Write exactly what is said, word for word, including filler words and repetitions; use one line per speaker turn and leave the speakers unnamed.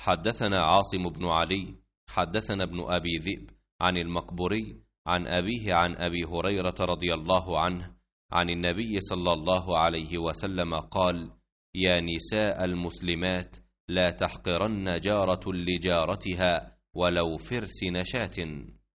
حدثنا عاصم بن علي حدثنا ابن أبي ذئب عن المقبري عن أبيه عن أبي هريرة رضي الله عنه عن النبي صلى الله عليه وسلم قال: يا نساء المسلمات، لا تحقرن جارة لجارتها ولو فرس نشاة.